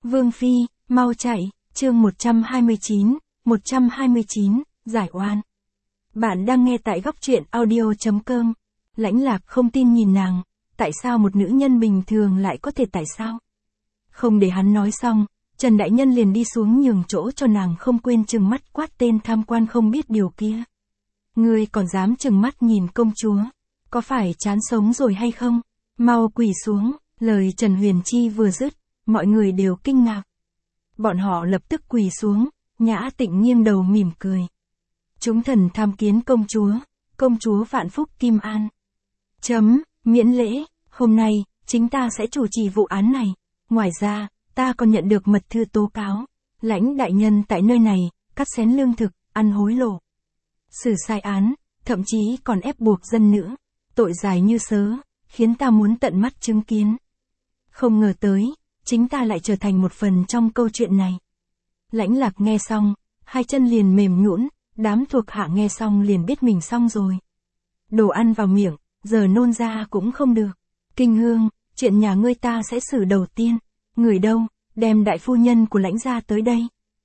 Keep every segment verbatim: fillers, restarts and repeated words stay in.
Vương Phi, mau chạy, chương một trăm hai mươi chín, một trăm hai mươi chín, giải oan. Bạn đang nghe tại góc truyện audio chấm com. Lãnh Lạc không tin nhìn nàng, tại sao một nữ nhân bình thường lại có thể tại sao? Không để hắn nói xong, Trần Đại Nhân liền đi xuống nhường chỗ cho nàng, không quên trừng mắt quát tên tham quan không biết điều kia. Ngươi còn dám trừng mắt nhìn công chúa, có phải chán sống rồi hay không? Mau quỳ xuống. Lời Trần Huyền Chi vừa dứt, mọi người đều kinh ngạc. Bọn họ lập tức quỳ xuống, Nhã Tịnh nghiêng đầu mỉm cười. Chúng thần tham kiến công chúa, công chúa vạn phúc Kim An. Chấm, miễn lễ, hôm nay, chính ta sẽ chủ trì vụ án này. Ngoài ra, ta còn nhận được mật thư tố cáo. Lãnh đại nhân tại nơi này, cắt xén lương thực, ăn hối lộ. Xử sai án, thậm chí còn ép buộc dân nữ. Tội dài như sớ, khiến ta muốn tận mắt chứng kiến. Không ngờ tới, chính ta lại trở thành một phần trong câu chuyện này. Lãnh Lạc nghe xong, hai chân liền mềm nhũn, đám thuộc hạ nghe xong liền biết mình xong rồi. Đồ ăn vào miệng, giờ nôn ra cũng không được. Kinh Hương, chuyện nhà ngươi ta sẽ xử đầu tiên. Người đâu, đem đại phu nhân của lãnh gia tới đây.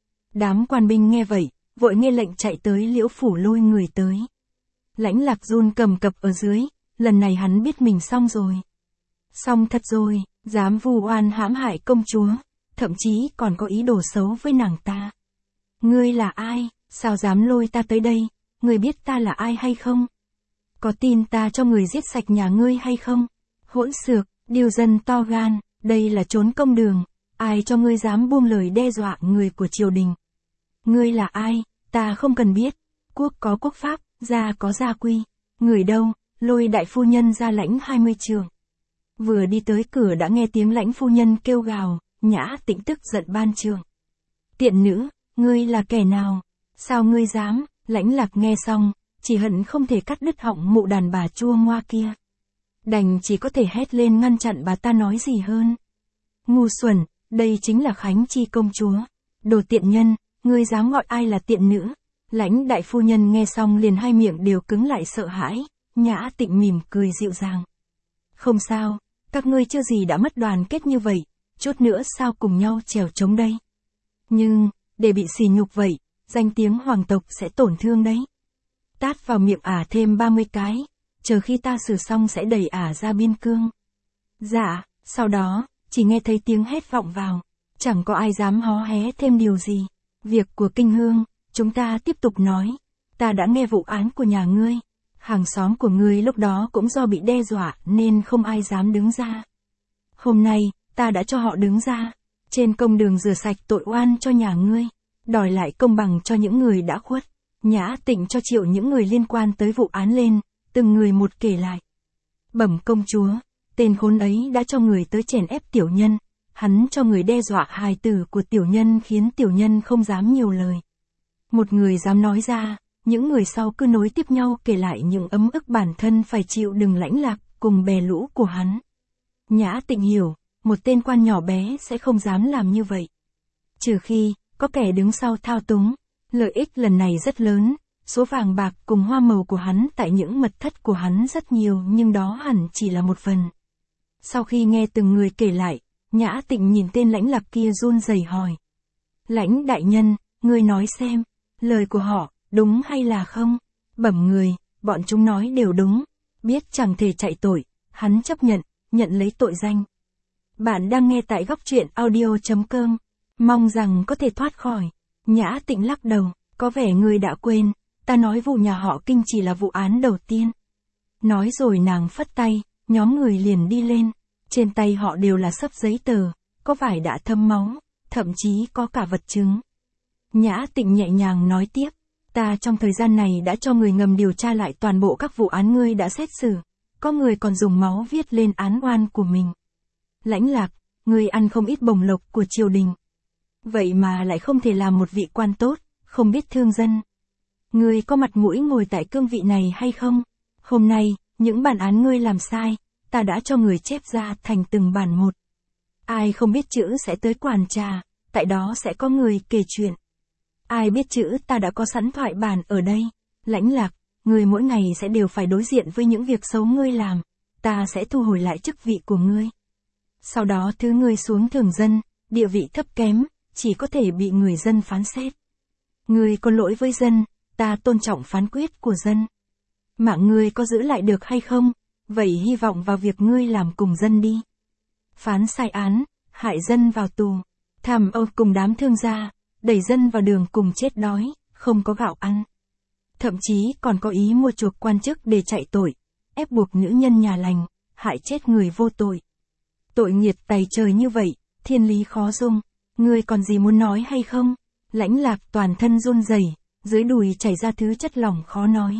Đám quan binh nghe vậy, vội nghe lệnh chạy tới Liễu phủ lôi người tới. Lãnh Lạc run cầm cập ở dưới, lần này hắn biết mình xong rồi. Xong thật rồi, dám vu oan hãm hại công chúa, thậm chí còn có ý đồ xấu với nàng ta. Ngươi là ai, sao dám lôi ta tới đây, ngươi biết ta là ai hay không? Có tin ta cho người giết sạch nhà ngươi hay không? Hỗn xược, điều dân to gan, đây là trốn công đường, ai cho ngươi dám buông lời đe dọa người của triều đình? Ngươi là ai, ta không cần biết, quốc có quốc pháp, gia có gia quy, người đâu, lôi đại phu nhân ra lãnh hai mươi trường. Vừa đi tới cửa đã nghe tiếng lãnh phu nhân kêu gào, Nhã Tịnh tức giận ban trường. Tiện nữ, ngươi là kẻ nào? Sao ngươi dám? Lãnh Lạc nghe xong, chỉ hận không thể cắt đứt họng mụ đàn bà chua ngoa kia. Đành chỉ có thể hét lên ngăn chặn bà ta nói gì hơn. Ngu xuẩn, đây chính là Khánh Chi công chúa. Đồ tiện nhân, ngươi dám gọi ai là tiện nữ? Lãnh đại phu nhân nghe xong liền hai miệng đều cứng lại sợ hãi, Nhã Tịnh mỉm cười dịu dàng. Không sao, các ngươi chưa gì đã mất đoàn kết như vậy, chút nữa sao cùng nhau trèo trống đây. Nhưng, để bị sỉ nhục vậy, danh tiếng hoàng tộc sẽ tổn thương đấy. Tát vào miệng ả thêm ba mươi cái, chờ khi ta xử xong sẽ đẩy ả ra biên cương. Dạ, sau đó, chỉ nghe thấy tiếng hét vọng vào, chẳng có ai dám hó hé thêm điều gì. Việc của Kinh Hương, chúng ta tiếp tục nói, ta đã nghe vụ án của nhà ngươi. Hàng xóm của ngươi lúc đó cũng do bị đe dọa nên không ai dám đứng ra. Hôm nay, ta đã cho họ đứng ra, trên công đường rửa sạch tội oan cho nhà ngươi, đòi lại công bằng cho những người đã khuất. Nhã Tịnh cho triệu những người liên quan tới vụ án lên, từng người một kể lại. Bẩm công chúa, tên khốn ấy đã cho người tới chèn ép tiểu nhân, hắn cho người đe dọa hài tử của tiểu nhân khiến tiểu nhân không dám nhiều lời. Một người dám nói ra, những người sau cứ nối tiếp nhau kể lại những ấm ức bản thân phải chịu đựng. Lãnh Lạc cùng bè lũ của hắn. Nhã Tịnh hiểu, một tên quan nhỏ bé sẽ không dám làm như vậy. Trừ khi, có kẻ đứng sau thao túng, lợi ích lần này rất lớn, số vàng bạc cùng hoa màu của hắn tại những mật thất của hắn rất nhiều nhưng đó hẳn chỉ là một phần. Sau khi nghe từng người kể lại, Nhã Tịnh nhìn tên Lãnh Lạc kia run rẩy hỏi. Lãnh đại nhân, ngươi nói xem, lời của họ, đúng hay là không? Bẩm người, bọn chúng nói đều đúng, biết chẳng thể chạy tội, hắn chấp nhận, nhận lấy tội danh. Bạn đang nghe tại góc truyện audio chấm com, mong rằng có thể thoát khỏi. Nhã Tịnh lắc đầu, có vẻ người đã quên, ta nói vụ nhà họ Kinh chỉ là vụ án đầu tiên. Nói rồi nàng phất tay, nhóm người liền đi lên, trên tay họ đều là xấp giấy tờ, có vải đã thấm máu, thậm chí có cả vật chứng. Nhã Tịnh nhẹ nhàng nói tiếp. Ta trong thời gian này đã cho người ngầm điều tra lại toàn bộ các vụ án ngươi đã xét xử, có người còn dùng máu viết lên án oan của mình. Lãnh Lạc, ngươi ăn không ít bổng lộc của triều đình. Vậy mà lại không thể làm một vị quan tốt, không biết thương dân. Ngươi có mặt mũi ngồi tại cương vị này hay không? Hôm nay, những bản án ngươi làm sai, ta đã cho người chép ra thành từng bản một. Ai không biết chữ sẽ tới quản trà, tại đó sẽ có người kể chuyện. Ai biết chữ ta đã có sẵn thoại bản ở đây. Lãnh Lạc, ngươi mỗi ngày sẽ đều phải đối diện với những việc xấu ngươi làm, ta sẽ thu hồi lại chức vị của ngươi. Sau đó thứ ngươi xuống thường dân, địa vị thấp kém, chỉ có thể bị người dân phán xét. Ngươi có lỗi với dân, ta tôn trọng phán quyết của dân. Mạng ngươi có giữ lại được hay không, vậy hy vọng vào việc ngươi làm cùng dân đi. Phán sai án, hại dân vào tù, tham ô cùng đám thương gia, đẩy dân vào đường cùng chết đói, không có gạo ăn. Thậm chí còn có ý mua chuộc quan chức để chạy tội, ép buộc nữ nhân nhà lành, hại chết người vô tội. Tội nghiệt tày trời như vậy, thiên lý khó dung, ngươi còn gì muốn nói hay không? Lãnh Lạc toàn thân run rẩy, dưới đùi chảy ra thứ chất lỏng khó nói.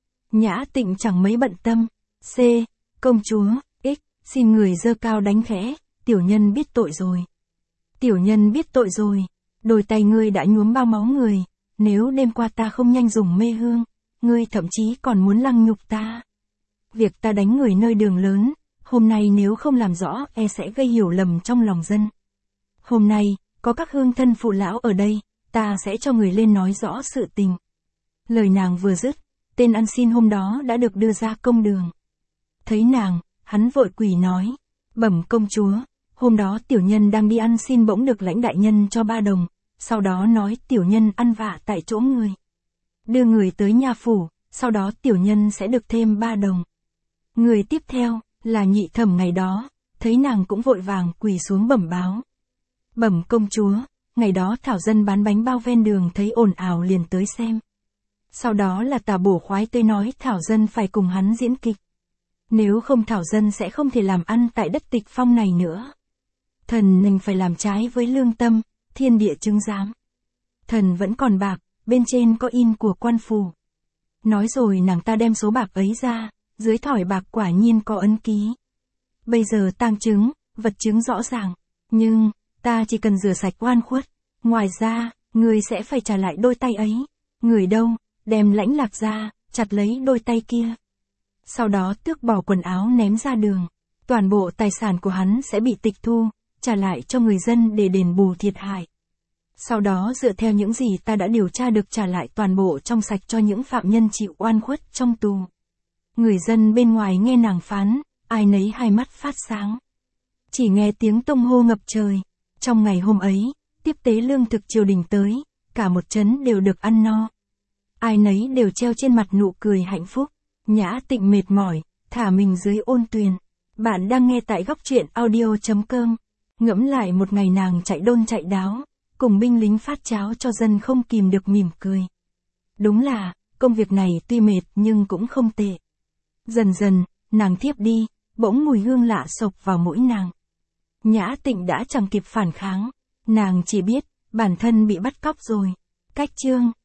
Nhã Tịnh chẳng mấy bận tâm. C. Công chúa, X. Xin người giơ cao đánh khẽ, tiểu nhân biết tội rồi. Tiểu nhân biết tội rồi, đôi tay ngươi đã nhuốm bao máu người, nếu đêm qua ta không nhanh dùng mê hương, ngươi thậm chí còn muốn lăng nhục ta. Việc ta đánh người nơi đường lớn, hôm nay nếu không làm rõ e sẽ gây hiểu lầm trong lòng dân. Hôm nay, có các hương thân phụ lão ở đây, ta sẽ cho người lên nói rõ sự tình. Lời nàng vừa dứt, tên ăn xin hôm đó đã được đưa ra công đường. Thấy nàng, hắn vội quỳ nói, bẩm công chúa, hôm đó tiểu nhân đang đi ăn xin bỗng được Lãnh đại nhân cho ba đồng, sau đó nói tiểu nhân ăn vạ tại chỗ người. Đưa người tới nhà phủ, sau đó tiểu nhân sẽ được thêm ba đồng. Người tiếp theo, là nhị thẩm ngày đó, thấy nàng cũng vội vàng quỳ xuống bẩm báo. Bẩm công chúa, ngày đó thảo dân bán bánh bao ven đường thấy ồn ào liền tới xem. Sau đó là Tả Bổ khoái tới nói thảo dân phải cùng hắn diễn kịch. Nếu không thảo dân sẽ không thể làm ăn tại đất Tịch Phong này nữa. Thần mình phải làm trái với lương tâm, thiên địa chứng giám. Thần vẫn còn bạc, bên trên có in của quan phủ. Nói rồi nàng ta đem số bạc ấy ra, dưới thỏi bạc quả nhiên có ấn ký. Bây giờ tang chứng, vật chứng rõ ràng, nhưng, ta chỉ cần rửa sạch oan khuất. Ngoài ra, người sẽ phải trả lại đôi tay ấy. Người đâu, đem Lãnh Lạc ra, chặt lấy đôi tay kia. Sau đó tước bỏ quần áo ném ra đường. Toàn bộ tài sản của hắn sẽ bị tịch thu, trả lại cho người dân để đền bù thiệt hại. Sau đó dựa theo những gì ta đã điều tra được trả lại toàn bộ trong sạch cho những phạm nhân chịu oan khuất trong tù. Người dân bên ngoài nghe nàng phán, ai nấy hai mắt phát sáng. Chỉ nghe tiếng tung hô ngập trời. Trong ngày hôm ấy, tiếp tế lương thực triều đình tới, cả một trấn đều được ăn no. Ai nấy đều treo trên mặt nụ cười hạnh phúc. Nhã Tịnh mệt mỏi, thả mình dưới ôn tuyền. Bạn đang nghe tại góc truyện audio chấm com. Ngẫm lại một ngày nàng chạy đôn chạy đáo, cùng binh lính phát cháo cho dân không kìm được mỉm cười. Đúng là, công việc này tuy mệt nhưng cũng không tệ. Dần dần, nàng thiếp đi, bỗng mùi hương lạ sộc vào mũi nàng. Nhã Tịnh đã chẳng kịp phản kháng, nàng chỉ biết, bản thân bị bắt cóc rồi. Cách chương